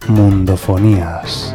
Mundofonías.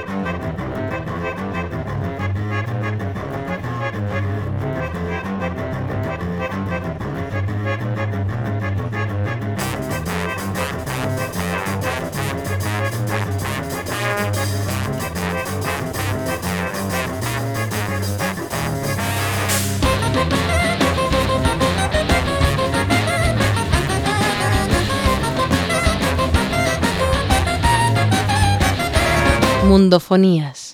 Mundofonías.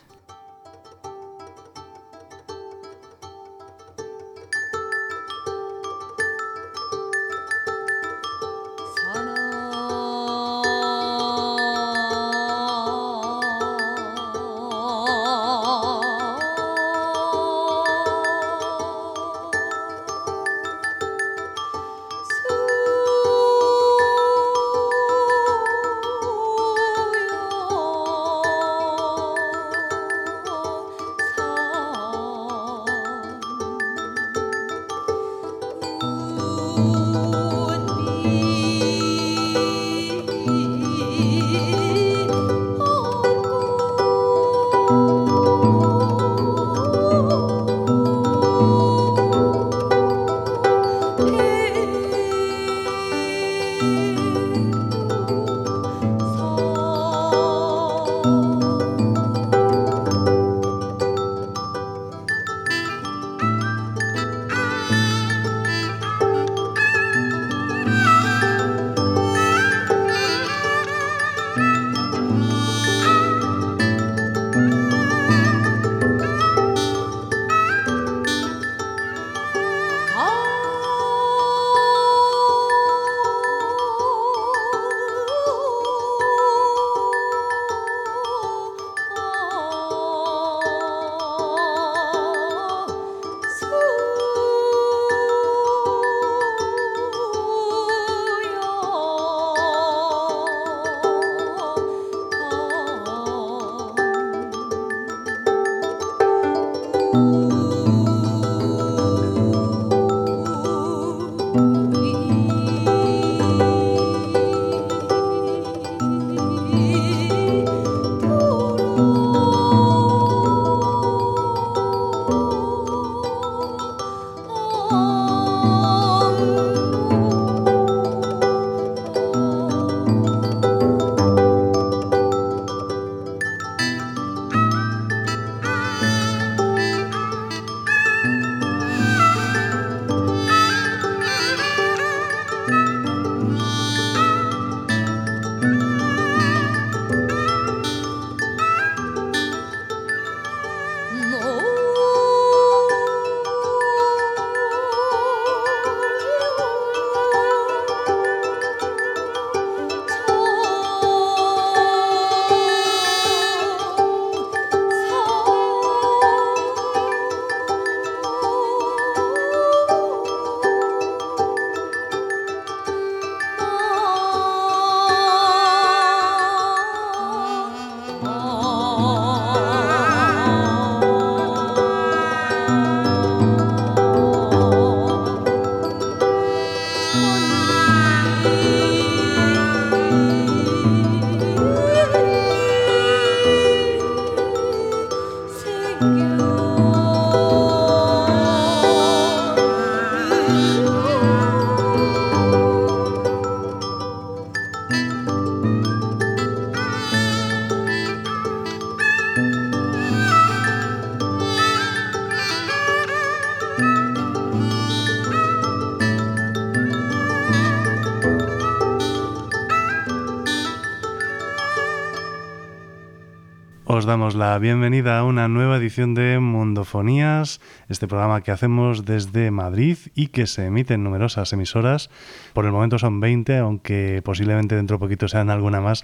Os damos la bienvenida a una nueva edición de Mundofonías, este programa que hacemos desde Madrid y que se emite en numerosas emisoras. Por el momento son 20, aunque posiblemente dentro de poquito sean alguna más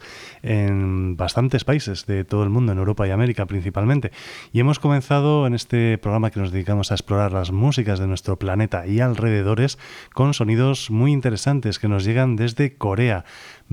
en bastantes países de todo el mundo, en Europa y América principalmente. Y hemos comenzado en este programa que nos dedicamos a explorar las músicas de nuestro planeta y alrededores con sonidos muy interesantes que nos llegan desde Corea.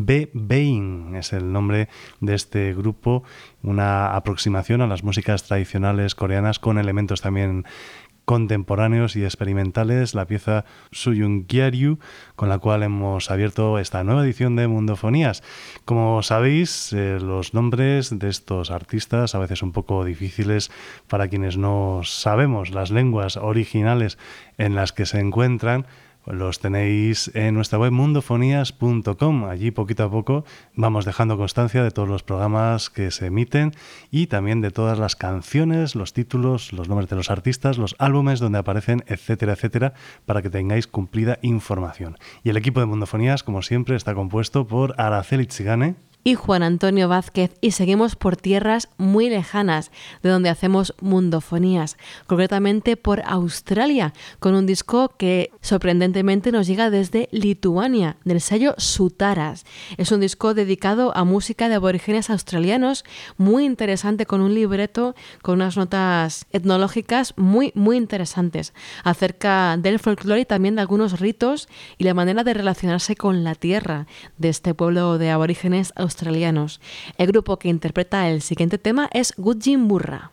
B-Bain es el nombre de este grupo, una aproximación a las músicas tradicionales coreanas con elementos también contemporáneos y experimentales, la pieza Suyungyaryu, con la cual hemos abierto esta nueva edición de Mundofonías. Como sabéis, los nombres de estos artistas, a veces un poco difíciles para quienes no sabemos las lenguas originales en las que se encuentran, los tenéis en nuestra web mundofonías.com. Allí poquito a poco vamos dejando constancia de todos los programas que se emiten y también de todas las canciones, los títulos, los nombres de los artistas, los álbumes donde aparecen, etcétera, etcétera, para que tengáis cumplida información. Y el equipo de Mundofonías, como siempre, está compuesto por Araceli Chigane y Juan Antonio Vázquez, y seguimos por tierras muy lejanas, de donde hacemos mundofonías, concretamente por Australia, con un disco que sorprendentemente nos llega desde Lituania, del sello Sutaras. Es un disco dedicado a música de aborígenes australianos, muy interesante, con un libreto, con unas notas etnológicas muy, muy interesantes, acerca del folclore y también de algunos ritos y la manera de relacionarse con la tierra de este pueblo de aborígenes australianos. El grupo que interpreta el siguiente tema es Gudjin Burra.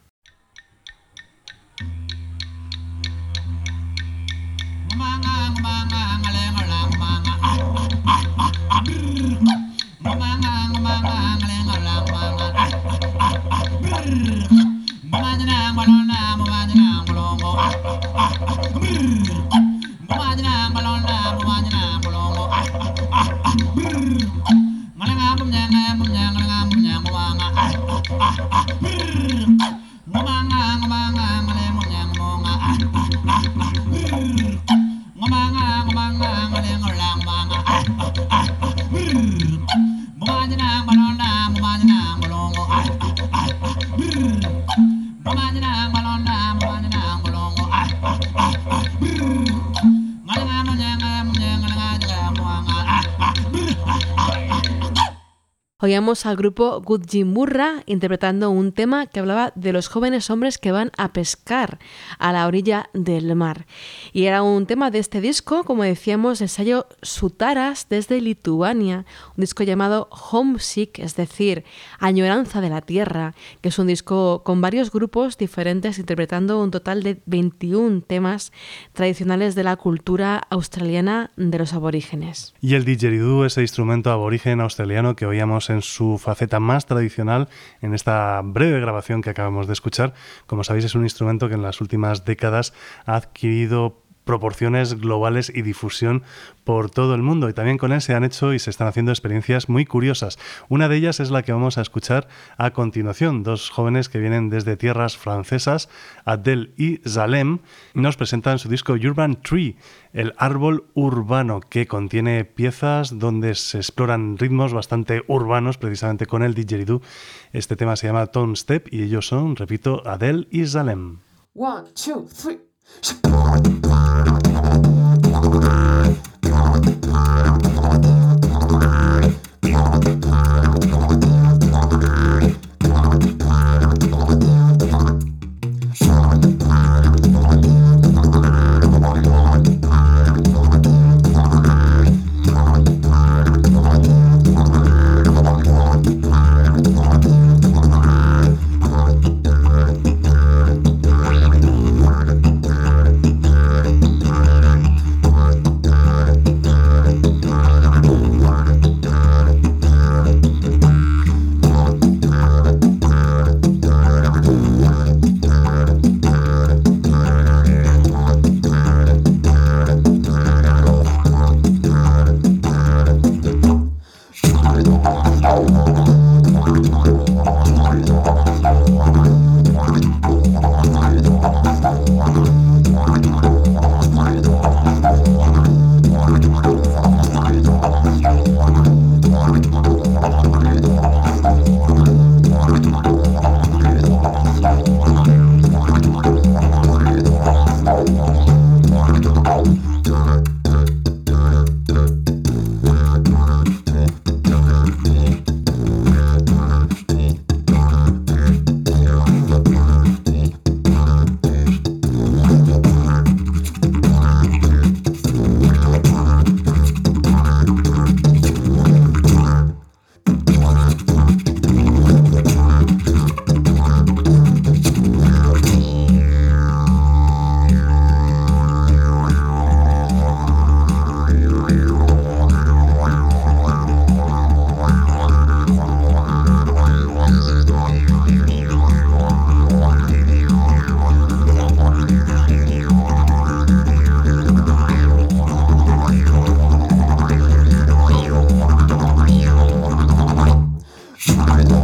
Oíamos al grupo Gudjin Burra interpretando un tema que hablaba de los jóvenes hombres que van a pescar a la orilla del mar. Y era un tema de este disco, como decíamos, el sello Sutaras desde Lituania, un disco llamado Homesick, es decir, Añoranza de la Tierra, que es un disco con varios grupos diferentes interpretando un total de 21 temas tradicionales de la cultura australiana de los aborígenes. Y el didgeridoo, ese instrumento aborigen australiano que oíamos en su faceta más tradicional en esta breve grabación que acabamos de escuchar. Como sabéis, es un instrumento que en las últimas décadas ha adquirido proporciones globales y difusión por todo el mundo, y también con él se han hecho y se están haciendo experiencias muy curiosas. Una de ellas es la que vamos a escuchar a continuación. Dos jóvenes que vienen desde tierras francesas, Adèle y Zalem, nos presentan su disco Urban Tree, el árbol urbano, que contiene piezas donde se exploran ritmos bastante urbanos, precisamente con el didgeridoo. Este tema se llama Tone Step y ellos son, repito, Adèle y Zalem. 1, 2, 3.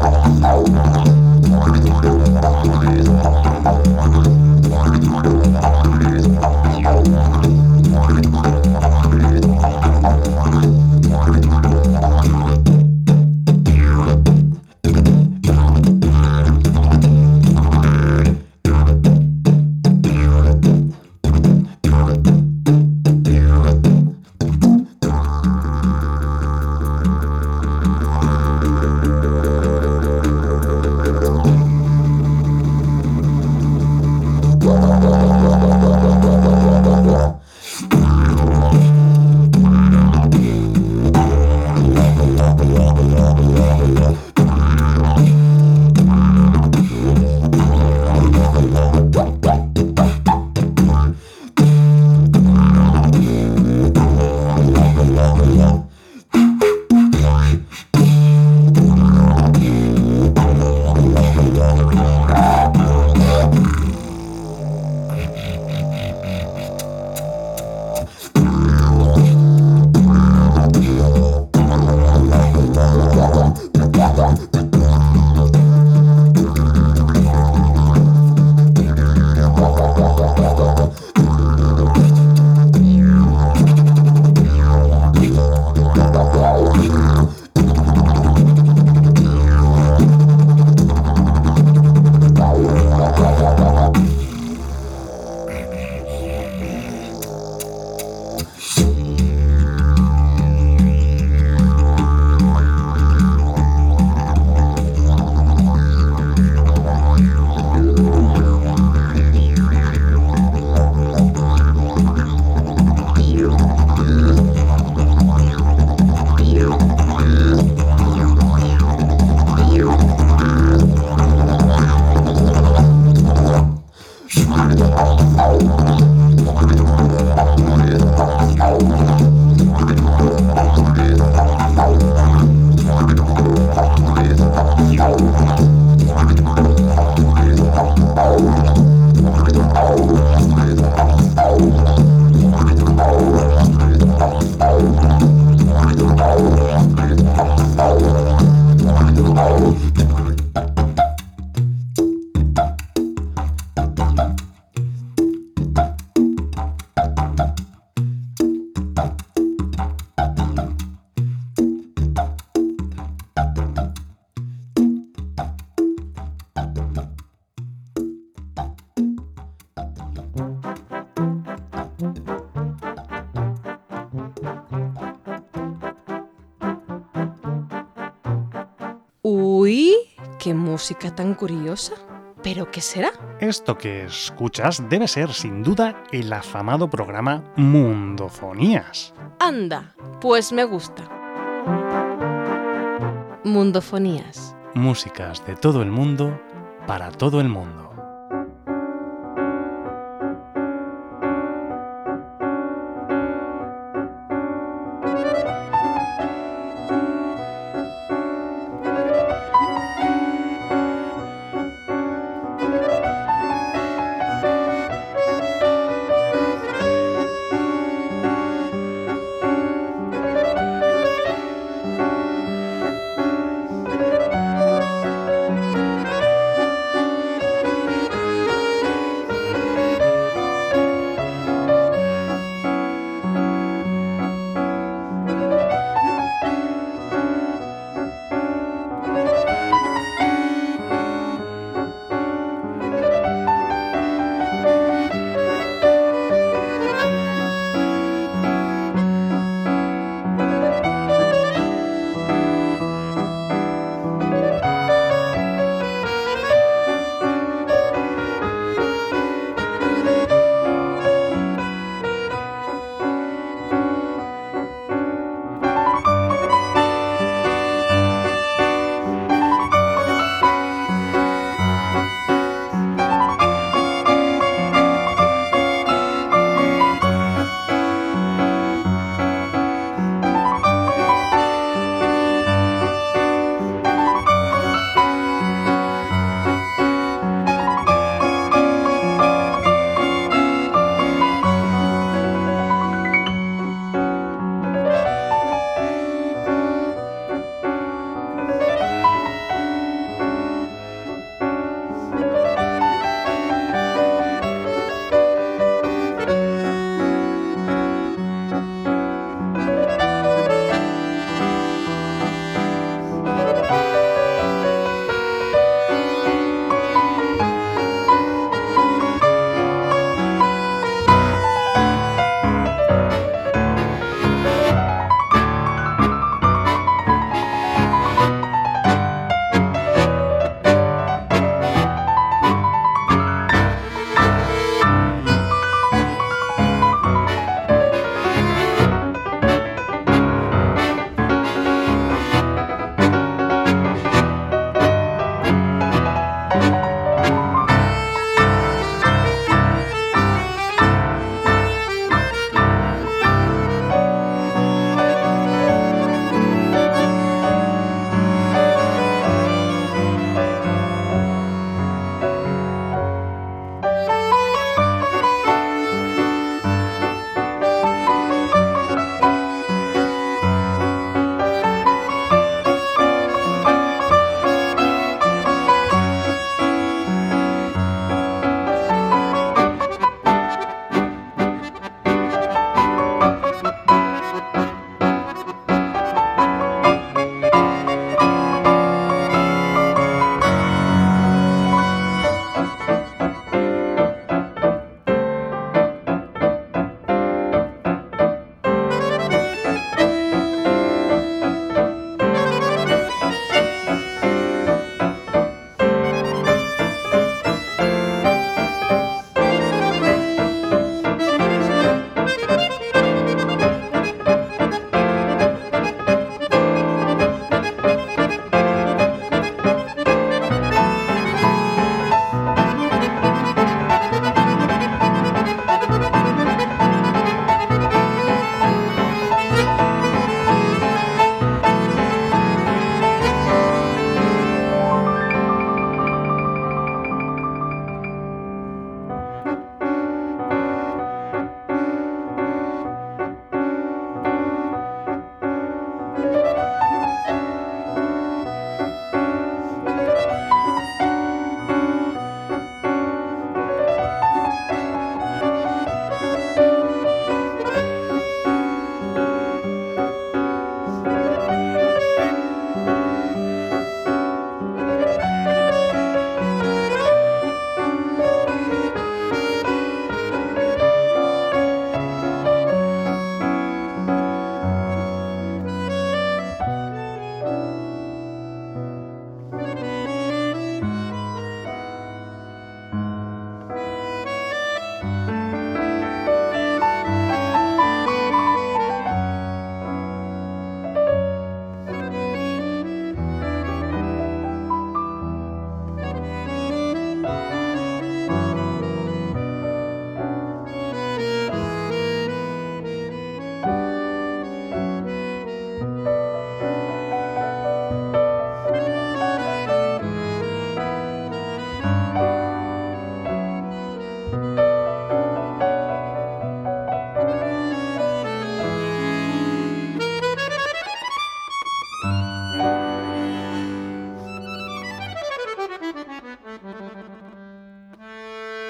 Uy, qué música tan curiosa. ¿Pero qué será? Esto que escuchas debe ser, sin duda, el afamado programa Mundofonías. Anda, pues me gusta. Mundofonías. Músicas de todo el mundo, para todo el mundo.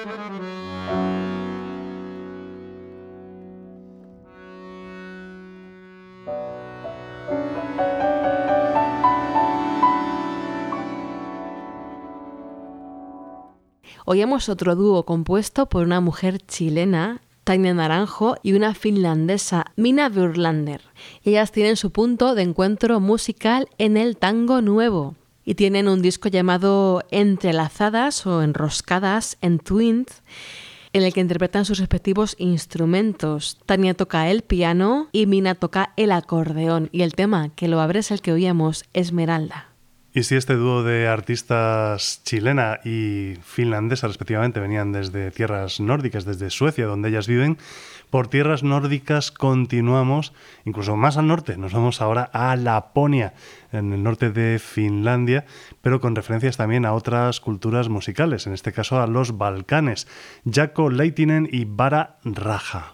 Oíamos otro dúo compuesto por una mujer chilena, Tania Naranjo, y una finlandesa, Minna Burlander. Ellas tienen su punto de encuentro musical en el tango nuevo y tienen un disco llamado Entrelazadas o Enroscadas en Twins, en el que interpretan sus respectivos instrumentos. Tania toca el piano y Minna toca el acordeón, y el tema que lo abre es el que oíamos, Esmeralda. Y si este dúo de artistas chilena y finlandesa respectivamente venían desde tierras nórdicas, desde Suecia, donde ellas viven, por tierras nórdicas continuamos, incluso más al norte, nos vamos ahora a Laponia, en el norte de Finlandia, pero con referencias también a otras culturas musicales, en este caso a los Balcanes, Jaakko Leitinen y Vara Raha.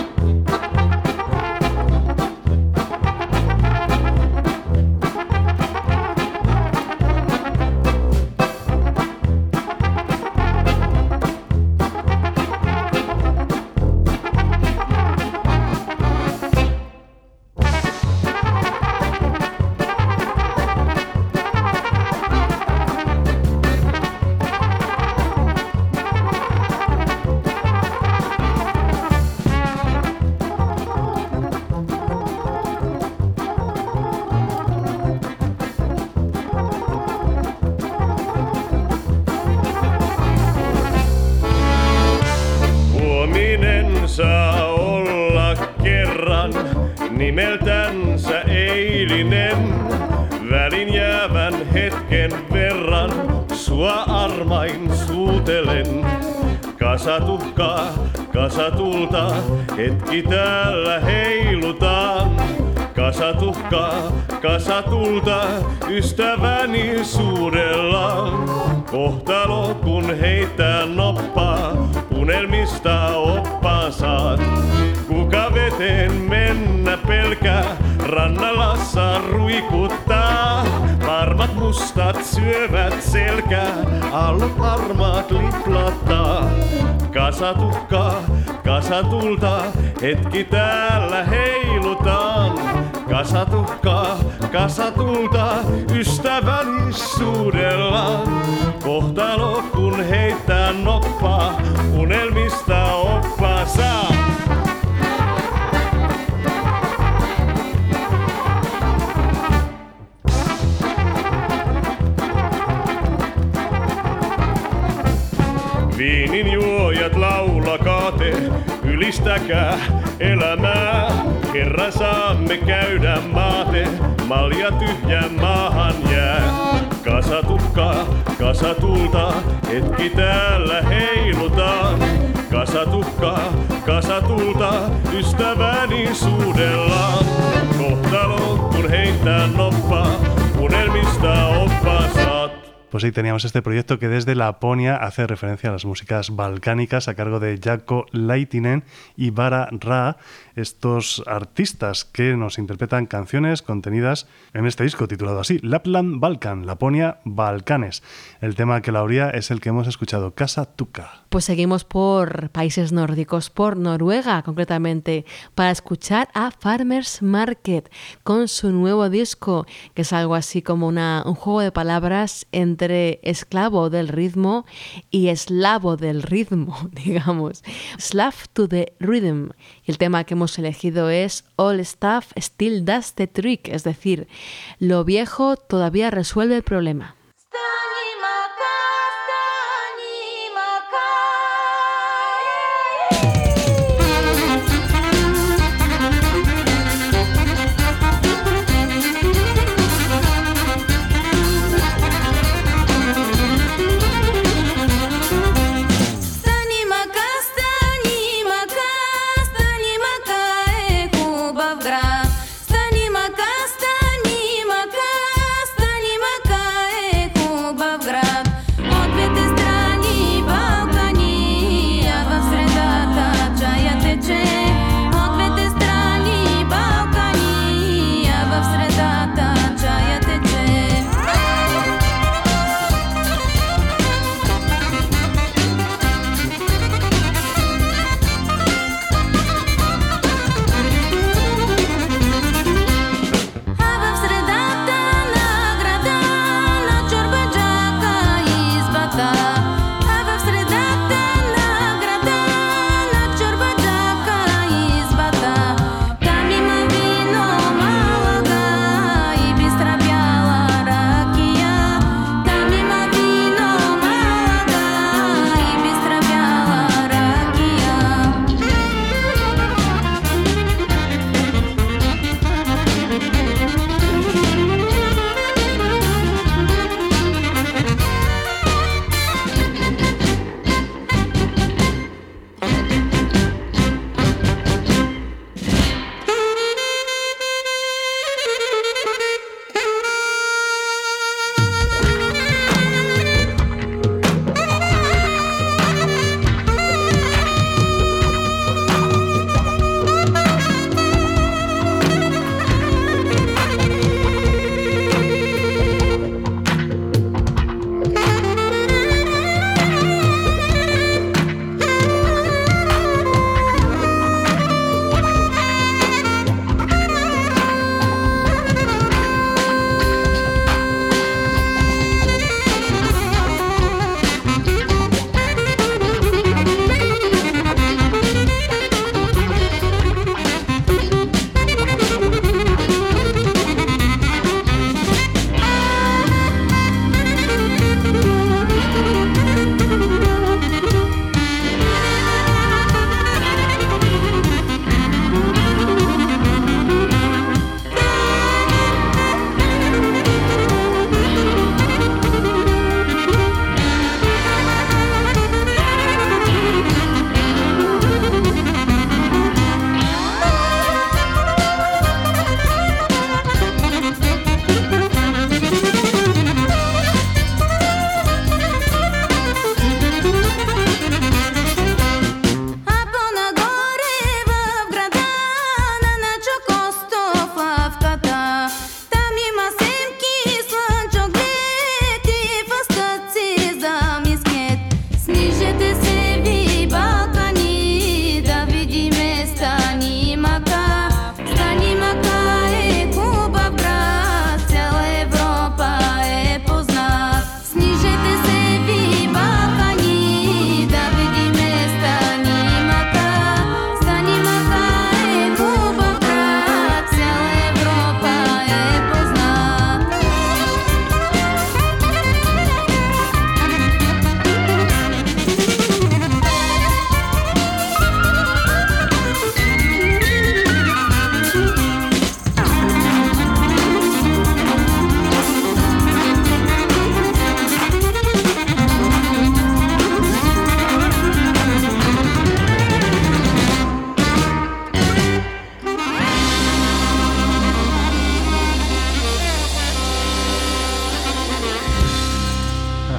Nimeltänsä eilinen, välin jäävän hetken verran, sua armain suutelen. Kasatuhkaa, kasatulta, hetki täällä heilutaan. Kasatuhkaa, kasatulta, ystäväni suudellaan. Kohtalo kun heittää noppaa, unelmista oppaa saat. Kuka veteen mennä pelkää, rannalla saa ruikuttaa. Varmat mustat syövät selkää, aallot harmaat liplattaa. Kasatuhkaa, kasatulta, hetki täällä heilutaan. Kasatuhkaa, kasatulta, ystäväni suudellaan. Kohtalo kun heittää noppaa, unelmista oppaa saa. Viinin juojat laulakaa te, ylistäkää elämää. Kerran saamme käydä maate, malja tyhjään maahan jää. Kasatuhkaa, kasatulta, hetki täällä heilutaan. Kasatuhkaa, kasatulta, ystäväni suudellaan. Kohtalo kun heittää noppaa, unelmista oppaa saat. Pues sí, teníamos este proyecto que desde Laponia hace referencia a las músicas balcánicas a cargo de Jaakko Leitinen y Vara Raha, estos artistas que nos interpretan canciones contenidas en este disco titulado así, Lapland Balkan, Laponia Balcanes. El tema que la abría es el que hemos escuchado, Kasatuhkaa. Pues seguimos por países nórdicos, por Noruega concretamente, para escuchar a Farmers Market con su nuevo disco, que es algo así como un juego de palabras entre esclavo del ritmo y eslavo del ritmo, digamos. Slave to the Rhythm. Y el tema que hemos elegido es All Stuff Still Does the Trick, es decir, lo viejo todavía resuelve el problema. Stani maka, e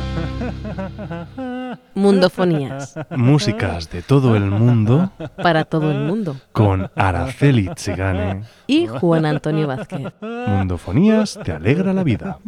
Mundofonías. Músicas de todo el mundo. Para todo el mundo. Con Araceli Tsigane. Y Juan Antonio Vázquez. Mundofonías te alegra la vida.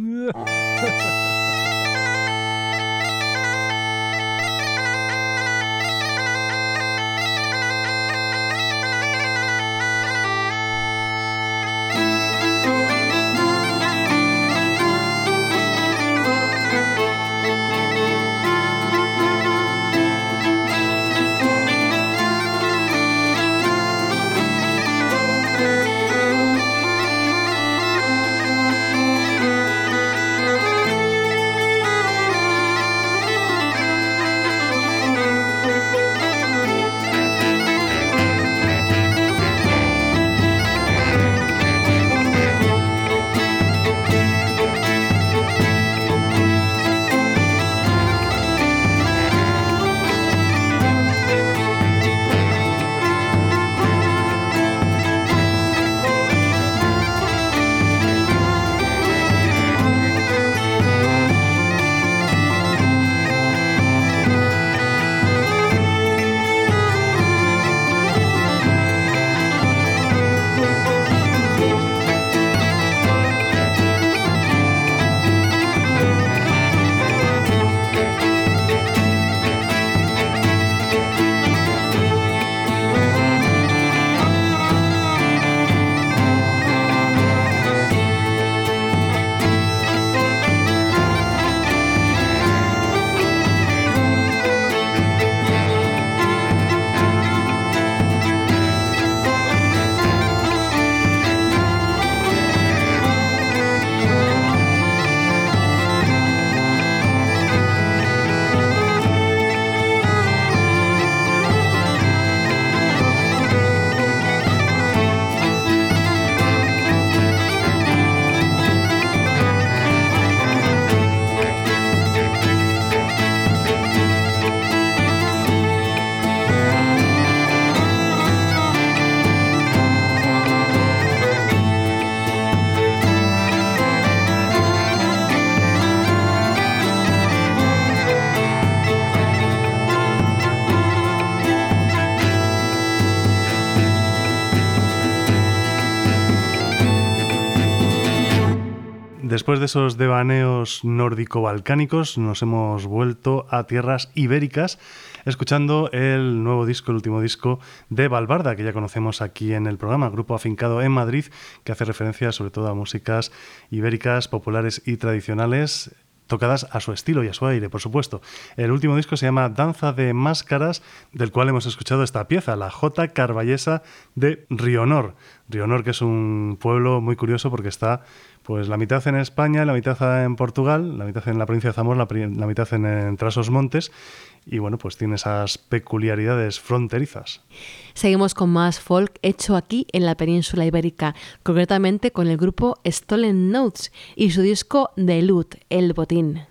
Después de esos devaneos nórdico-balcánicos, nos hemos vuelto a tierras ibéricas, escuchando el nuevo disco, el último disco de Valbarda, que ya conocemos aquí en el programa, grupo afincado en Madrid, que hace referencia sobre todo a músicas ibéricas, populares y tradicionales, tocadas a su estilo y a su aire, por supuesto. El último disco se llama Danza de Máscaras, del cual hemos escuchado esta pieza, la Jota Carballesa de Rionor. Rionor, que es un pueblo muy curioso porque está pues la mitad en España, la mitad en Portugal, la mitad en la provincia de Zamora, la mitad en Trás-os-Montes, y bueno, pues tiene esas peculiaridades fronterizas. Seguimos con más folk hecho aquí en la península ibérica, concretamente con el grupo Stolen Notes y su disco de Loot, El Botín.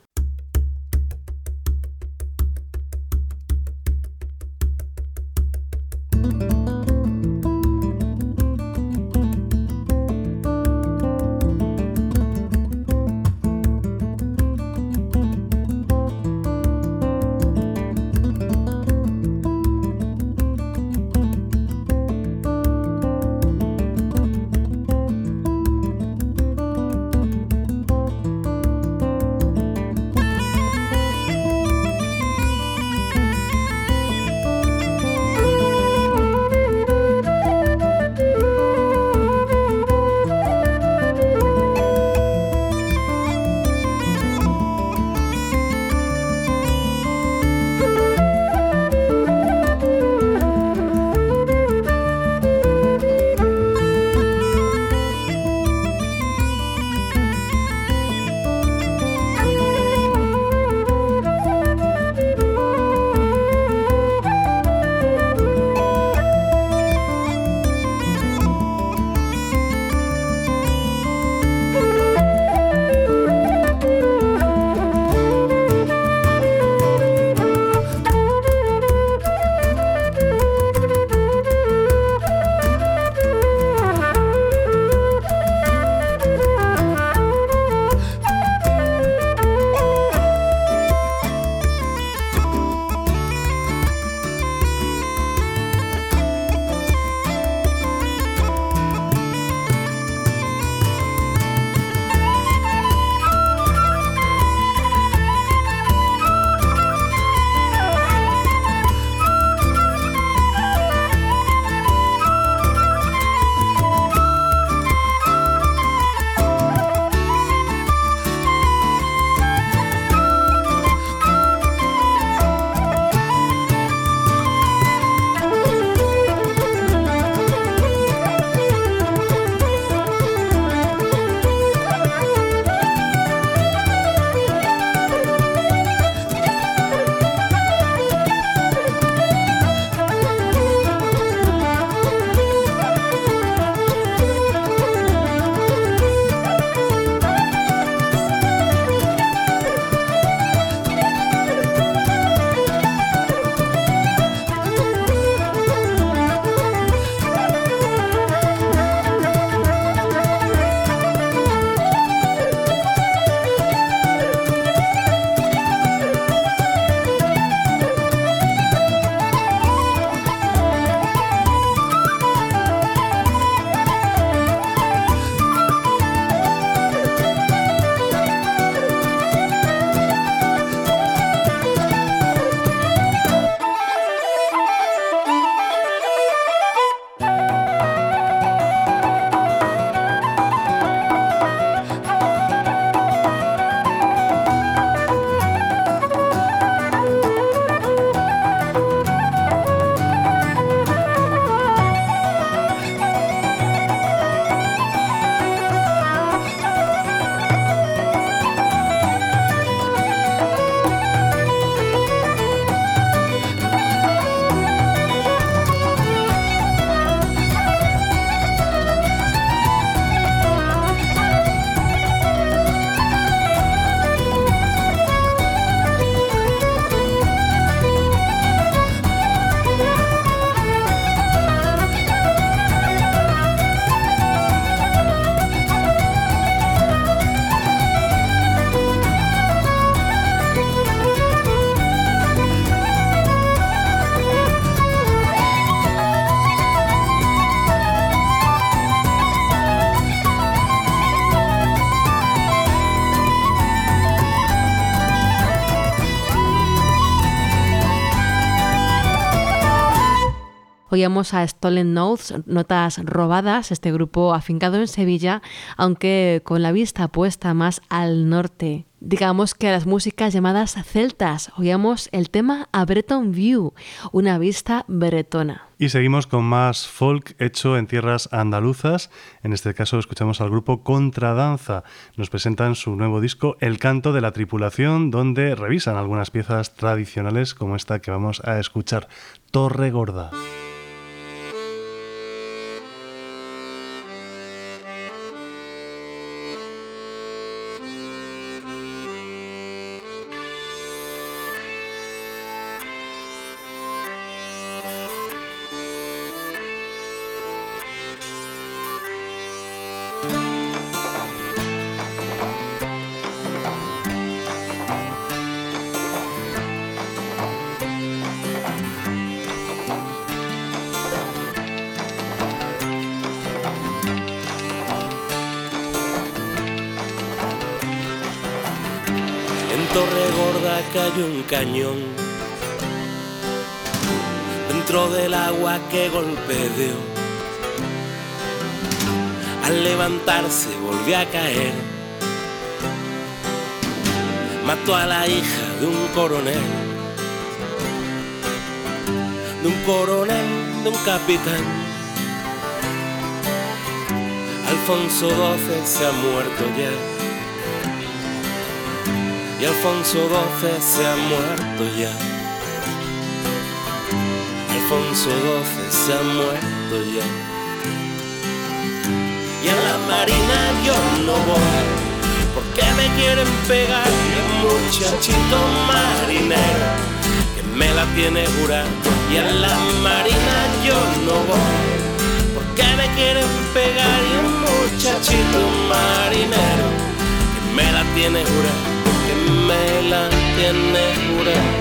Oíamos a Stolen Notes, Notas Robadas, este grupo afincado en Sevilla, aunque con la vista puesta más al norte. Digamos que a las músicas llamadas celtas oíamos el tema A Breton View, una vista bretona. Y seguimos con más folk hecho en tierras andaluzas. En este caso escuchamos al grupo Contradanza. Nos presentan su nuevo disco El canto de la tripulación, donde revisan algunas piezas tradicionales como esta que vamos a escuchar, Torre Gorda. Torre Gorda cayó un cañón dentro del agua que golpe dio. Al levantarse volvió a caer. Mató a la hija de un coronel, de un capitán. Alfonso XII se ha muerto ya. Y Alfonso XII se ha muerto ya. Alfonso XII se ha muerto ya. Y a la marina yo no voy, porque me quieren pegar. El muchachito marinero que me la tiene jurada. Y a la marina yo no voy, porque me quieren pegar. Y el muchachito marinero que me la tiene jurada. Me la tiene jurada,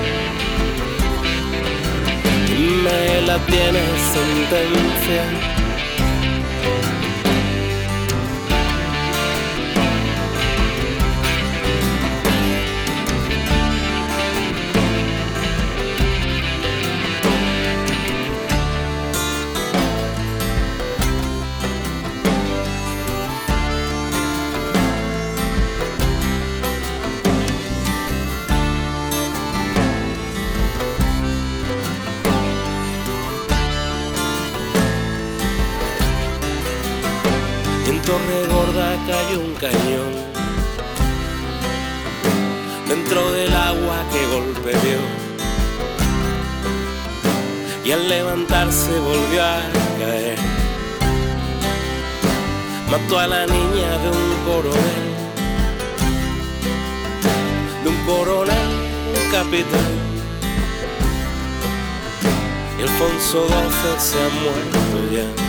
me la tiene sentencia. Torre Gorda cayó un cañón dentro del agua que golpe dio. Y al levantarse volvió a caer. Mató a la niña de un coronel, un capitán. Y Alfonso XII se ha muerto ya.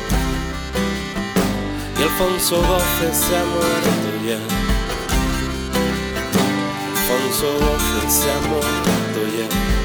Y Alfonso XII se ha muerto ya. Alfonso XII se ha muerto ya.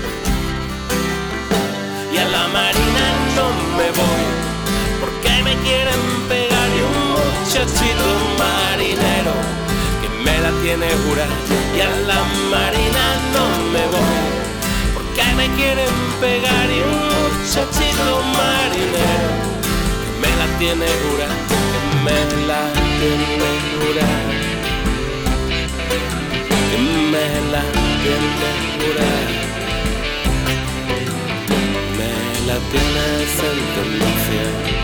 Y a la marina no me voy, porque me quieren pegar. Y un muchachito marinero que me la tiene jurada. Y a la marina no me voy, porque me quieren pegar. Y un muchachito marinero que me la tiene jurada. Me la tiene jurada, que me la tiene jurada, me la tiene sentencia.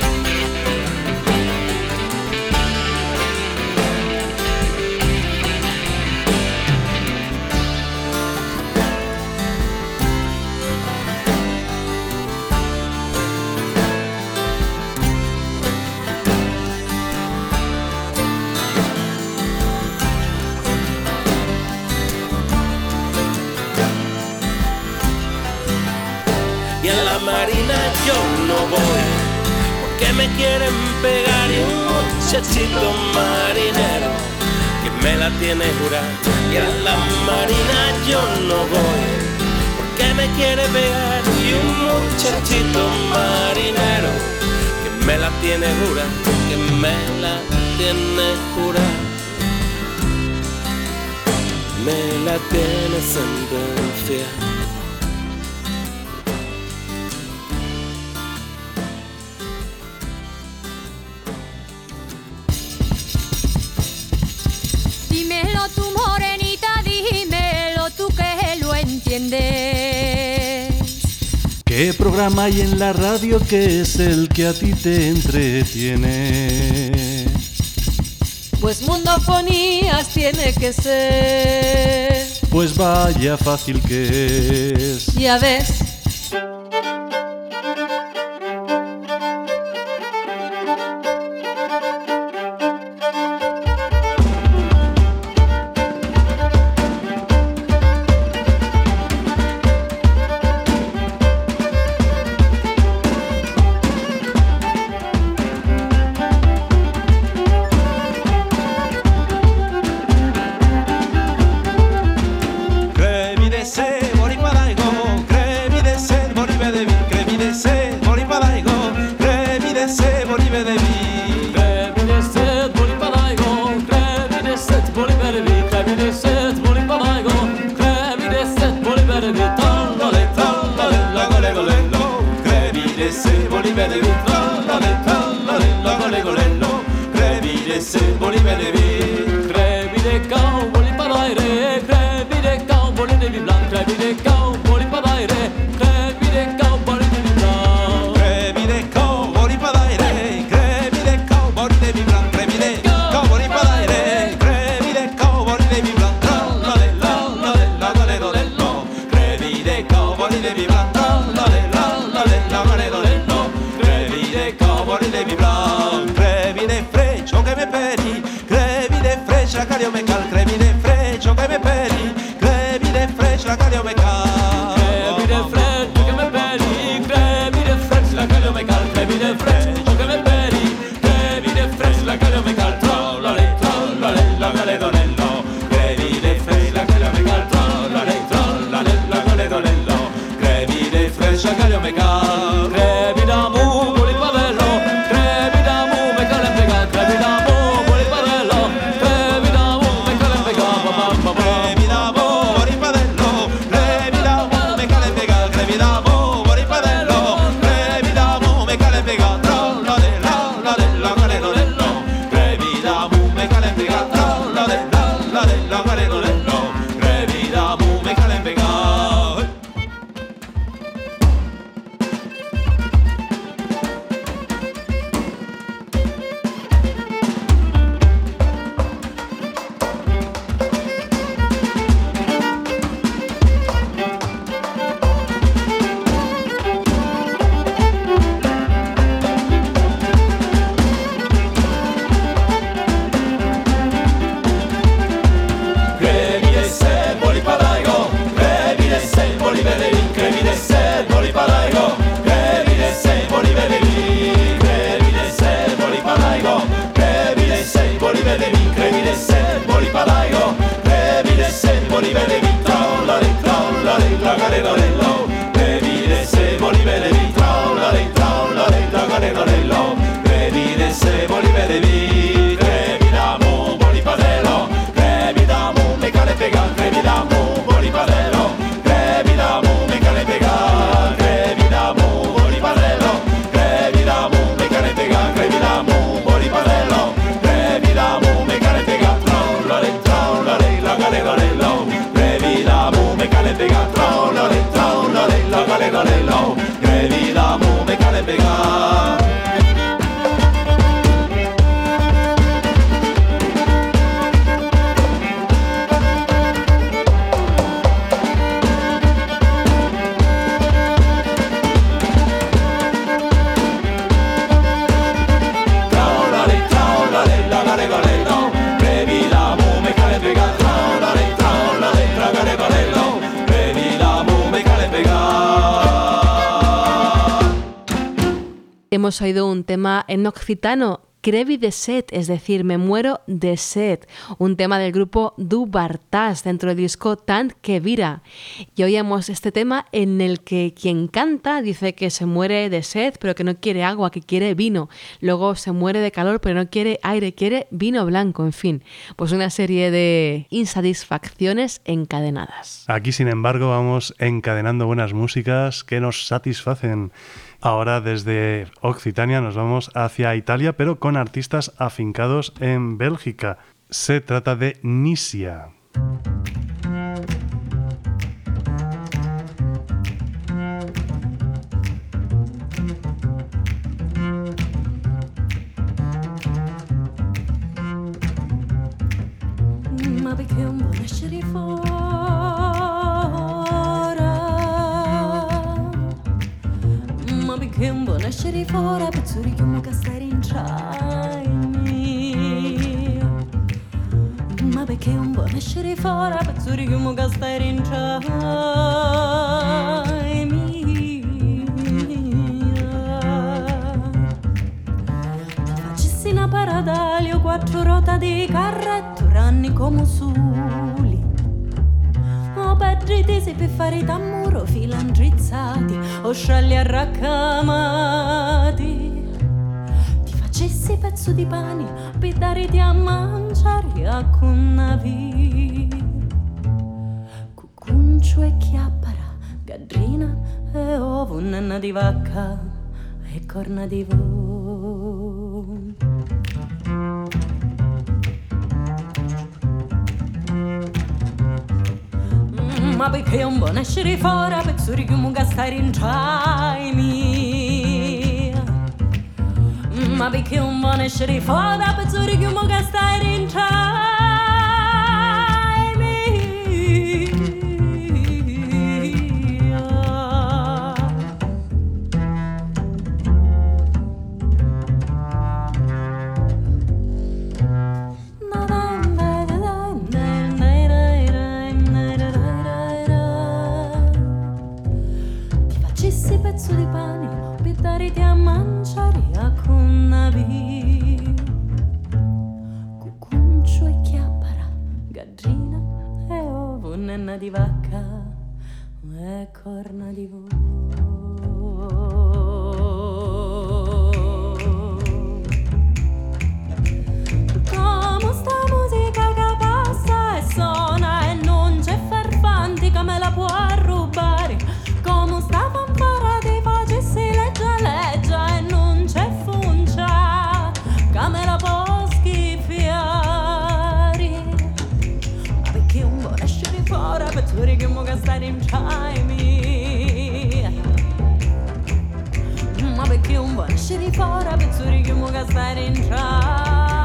Marina yo no voy, porque me quieren pegar. Y un muchachito marinero que me la tiene jurada. Y a la marina yo no voy, porque me quiere pegar. Y un muchachito marinero que me la tiene jurada, que me la tiene jurada, me la tiene sentencia. ¿Qué programa hay en la radio que es el que a ti te entretiene? Pues Mundofonías tiene que ser. Pues vaya fácil que es. Ya ves. Hemos oído un tema en occitano, Crevi de sed, es decir, me muero de sed, un tema del grupo Du Bartas dentro del disco Tant que Vira. Y oíamos este tema en el que quien canta dice que se muere de sed, pero que no quiere agua, que quiere vino. Luego se muere de calor, pero no quiere aire, quiere vino blanco, en fin. Pues una serie de insatisfacciones encadenadas. Aquí, sin embargo, vamos encadenando buenas músicas que nos satisfacen. Ahora desde Occitania nos vamos hacia Italia, pero con artistas afincados en Bélgica. Se trata de Nisia. esce fuori pezzuri che mi castare in ciaimi. Ma perché un buon esce fuori pezzuri che mi castare in ciaimi. Ti facessi una paradalio, 4 ruote di carretto, ranni come soli. O pedriti per fare tammuro, filandrizzati o scialli arraccamati. Ti facessi pezzo di pane per darti a mangiare a connavi. Cucuncio e chiappara, gadrina e ovo, nanna di vacca e corna di vo. Ma perché un buon esce fuori pezzuri che mi castare in ciaimi. Ma perché un buon esce fuori pezzuri che mi castare in ciaimi. Pezzo di pane per darti a mangiare a connavi. Cucuncio e chiappara, gadrina e ovo, nenna di vacca e corna di vo. Come sta musica che passa e suona e non c'è ferfanti che me la può rubare. Come sta fanfara ti facessi leggia e non c'è funcia che me la può schiffiare. Ma perché un buon esce fuori pezzuri che mi castare in ciaimi. Ma perché un buon esce fuori pezzuri che mi castare in ciaimi.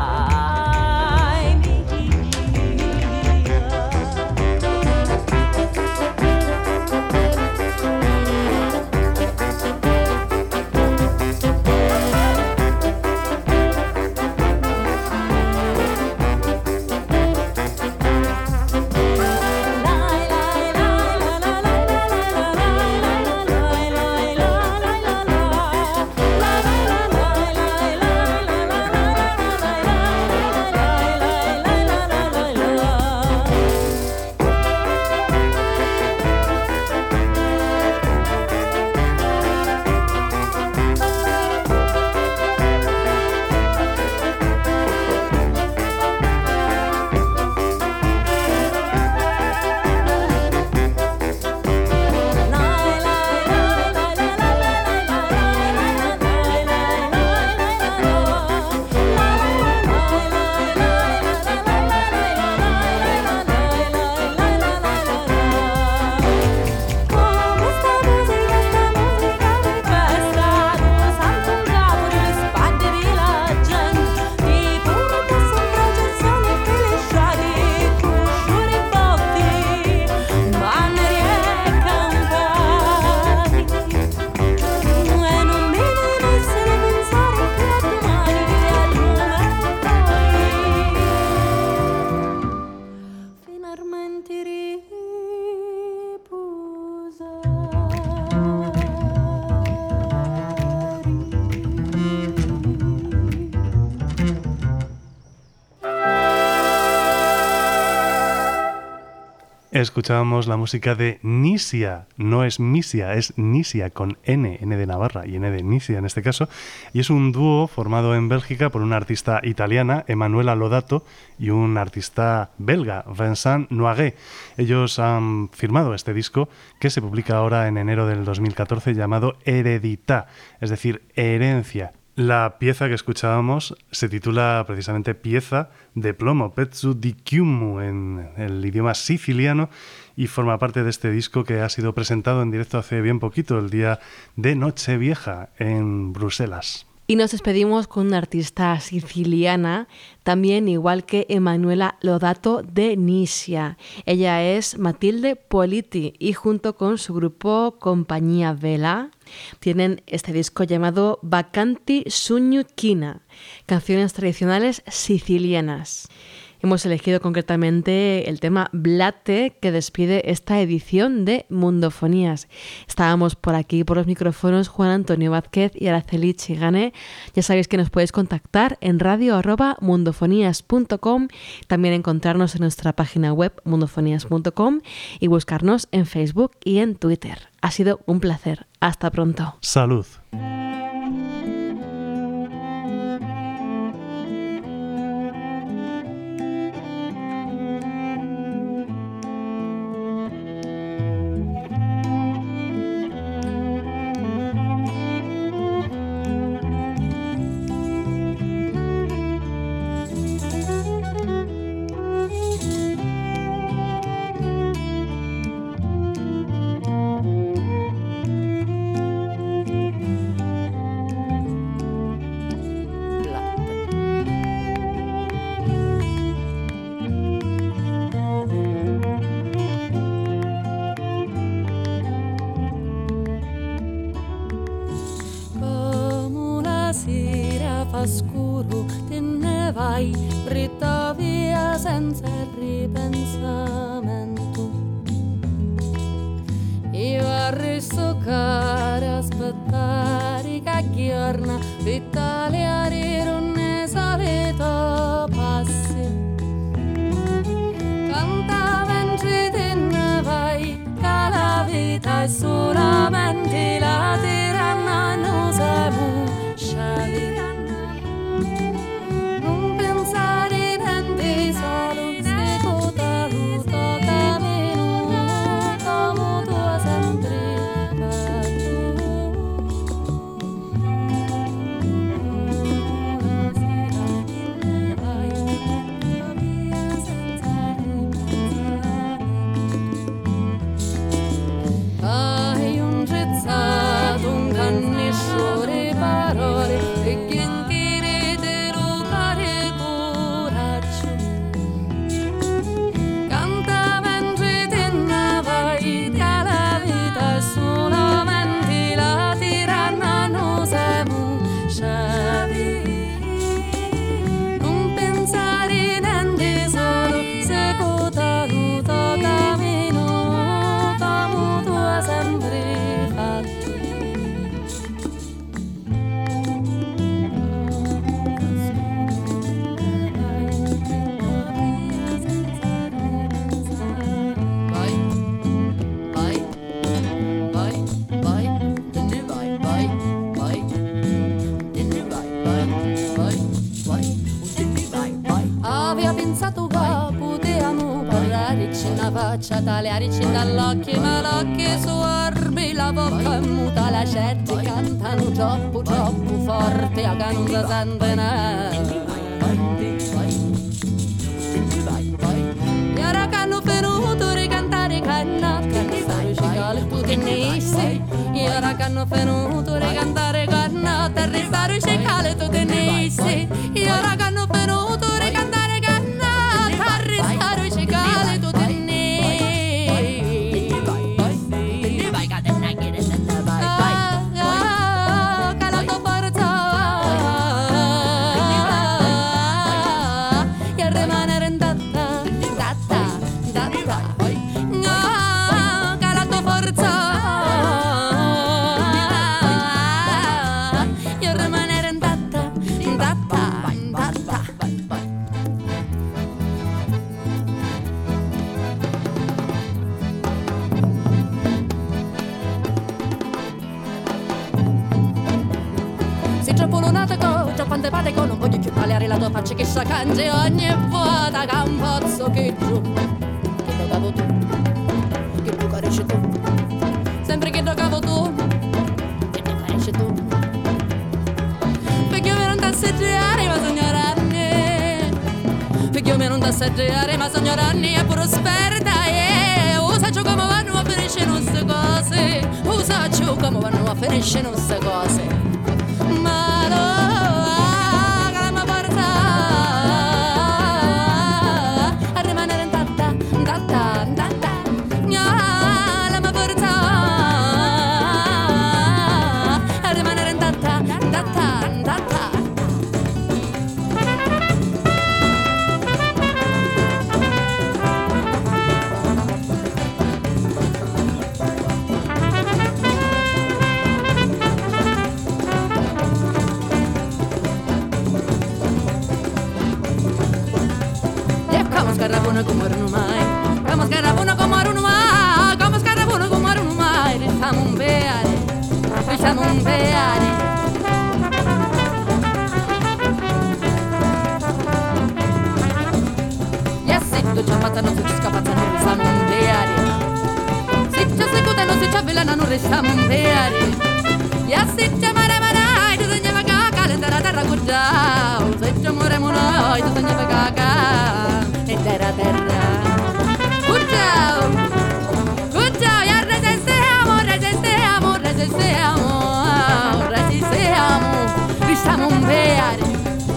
Escuchábamos la música de Nisia, no es Misia, es Nisia con N de Navarra y N de Nisia en este caso, y es un dúo formado en Bélgica por una artista italiana, Emanuela Lodato, y un artista belga, Vincent Noiré. Ellos han firmado este disco que se publica ahora en enero del 2014 llamado Heredità, es decir, herencia. La pieza que escuchábamos se titula precisamente Pieza de plomo, Pezzo di Chiumu en el idioma siciliano, y forma parte de este disco que ha sido presentado en directo hace bien poquito, el día de Nochevieja en Bruselas. Y nos despedimos con una artista siciliana, también igual que Emanuela Lodato de Nisia. Ella es Matilde Politi y junto con su grupo Compañía Vela tienen este disco llamado Bacanti Sugnu China, canciones tradicionales sicilianas. Hemos elegido concretamente el tema Blate, que despide esta edición de Mundofonías. Estábamos por aquí, por los micrófonos, Juan Antonio Vázquez y Araceli Chigane. Ya sabéis que nos podéis contactar en radio@mundofonías.com, también encontrarnos en nuestra página web mundofonías.com y buscarnos en Facebook y en Twitter. Ha sido un placer. Hasta pronto. Salud. Scuro te ne vai, dritta via senza ripensamento. Io arresto cara, aspettare che giorna, vitaliare non è solito passi. Canta venci te ne vai, che la vita è solamente la tiranna, non siamo sciavi. Faccia tagliarci dall'occhio, ma l'occhio sorbi la bocca muta, la gente cantano troppo forte, a che non si sente niente. E ora che hanno venuto a ricantare canna, che fare cicale tu tenissi. E ora che hanno venuto a ricantare canna, che fare cicale tu tenissi. E ora che hanno venuto a ricantare canna, che fare cicale tu tenissi. Non voglio più palare la tua faccia che sa cange ogni volta che un pozzo che giù che toccavo tu, che tu caresci tu, sempre che toccavo tu, che tu caresci tu, perché io mi non t'assaggiare ma sogno anni, perché io mi non t'assaggiare ma sogno anni e pure sperda e usa ciò come vanno a finire queste cose, usa ciò come vanno a finire queste cose, ma no. restiamo un piede. Ya se te maramanai, tu sogni vaga, calendara terra gudau. Se te moremonai, tu sogni vaga, e terra terra. Gudau, gudau, ya resistiamo, resistiamo, resistiamo, resistiamo, restiamo un piede.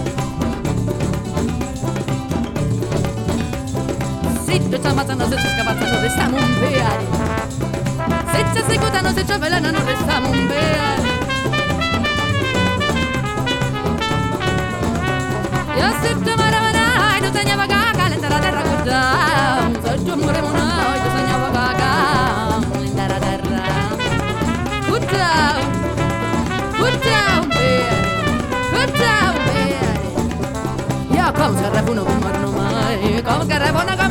Se ci ammazzano, se ci scavalcano, restiamo un piede. Se ci seguitano, se ci avvelenano, restiamo un piede. Io se ci maramanai, tu segnava caca, l'intera terra gudau. Se ci moremonai, tu segnava caca, l'intera terra gudau. Gudau un piede, gudau un piede. Io come se repuno come non mai, come che repuno come